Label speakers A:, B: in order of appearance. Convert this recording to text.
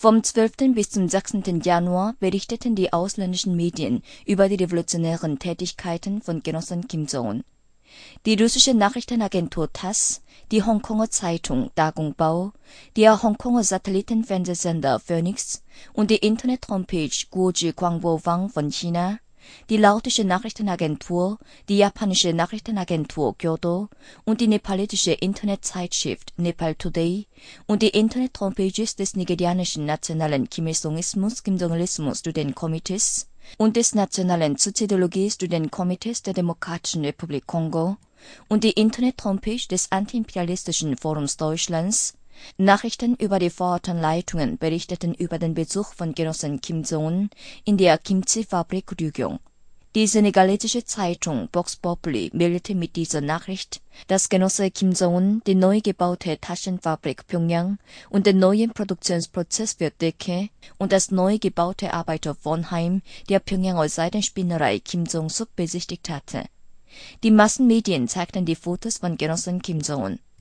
A: Vom 12. bis zum 16. Januar berichteten die ausländischen Medien über die revolutionären Tätigkeiten von Genossen Kim Jong-un. Die russische Nachrichtenagentur TASS, die Hongkonger Zeitung Dagongbao, der Hongkonger Satellitenfernsehsender Phoenix und die Internet-Homepage Guoji Guangbao von China, die laotische Nachrichtenagentur, die japanische Nachrichtenagentur Kyodo und die nepalesische Internetzeitschrift Nepal Today und die Internet-Homepages des nigerianischen Nationalen Kim-Il-sungismus-Kim-Jong-Ilismus-Studentenkomitees und des Nationalen Soziologie-Studentenkomitees der Demokratischen Republik Kongo und die Internet-Homepage des Antiimperialistischen Forums Deutschlands Nachrichten über die Vorortenleitungen berichteten über den Besuch von Genossen Kim Jong-un in der Kimchi-Fabrik Ryugyong. Die senegalesische Zeitung Vox Populi meldete mit dieser Nachricht, dass Genosse Kim Jong-un die neu gebaute Taschenfabrik Pyongyang und den neuen Produktionsprozess für Decke und das neu gebaute Arbeiterwohnheim der Pyongyanger Seidenspinnerei Kim Jong-Suk besichtigt hatte. Die Massenmedien zeigten die Fotos von Genossen Kim Jong-un.